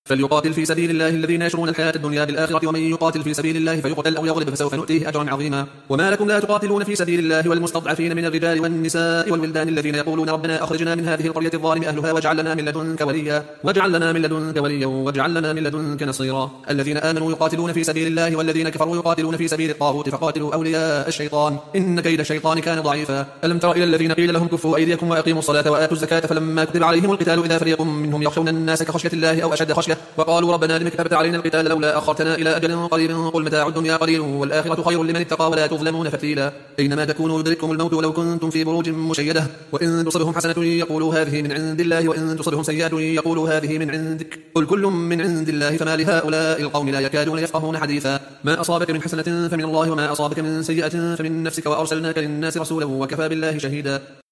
فليقاتل في سبيل الله الذين يشرون الحياة الدنيا بالآخرة ومن يقاتل في سبيل الله فيقتل أو يغلب فسوف نؤتيه أجرا عظيما. وما لكم لا تقاتلون في سبيل الله والمستضعفين من الرجال والنساء والولدان الذين يقولون ربنا أخرجنا من هذه القرية الظالم أهلها واجعل لنا من لدنك وليا واجعل لنا من لدنك نصيرا. الذين آمنوا يقاتلون في سبيل الله والذين كفروا يقاتلون في سبيل الطاغوت فقاتلوا أولياء الشيطان إن كيد الشيطان كان ضعيفا. ألم تر إلى الذين قيل لهم كفوا أيديكم وأقيموا الصلاة وآتوا الزكاة فلما كتب عليهم القتال إذا فريق منهم يخشون الناس كخشية الله أو أشد خشية وقالوا ربنا لم كتبت علينا القتال لولا أخرتنا إلى أجل قريب قل متاع الدنيا قليل والآخرة خير لمن اتقى ولا تظلمون فتيلا. أينما تكونوا يدرككم الموت ولو كنتم في بروج مشيدة وإن تصبهم حسنة يقولوا هذه من عند الله وإن تصبهم سيئة يقولوا هذه من عندك قل كل من عند الله فما لهؤلاء القوم لا يكادون يفقهون حديثا. ما أصابك من حسنة فمن الله وما أصابك من سيئة فمن نفسك وأرسلناك للناس رسولا وكفى بالله شهيدا.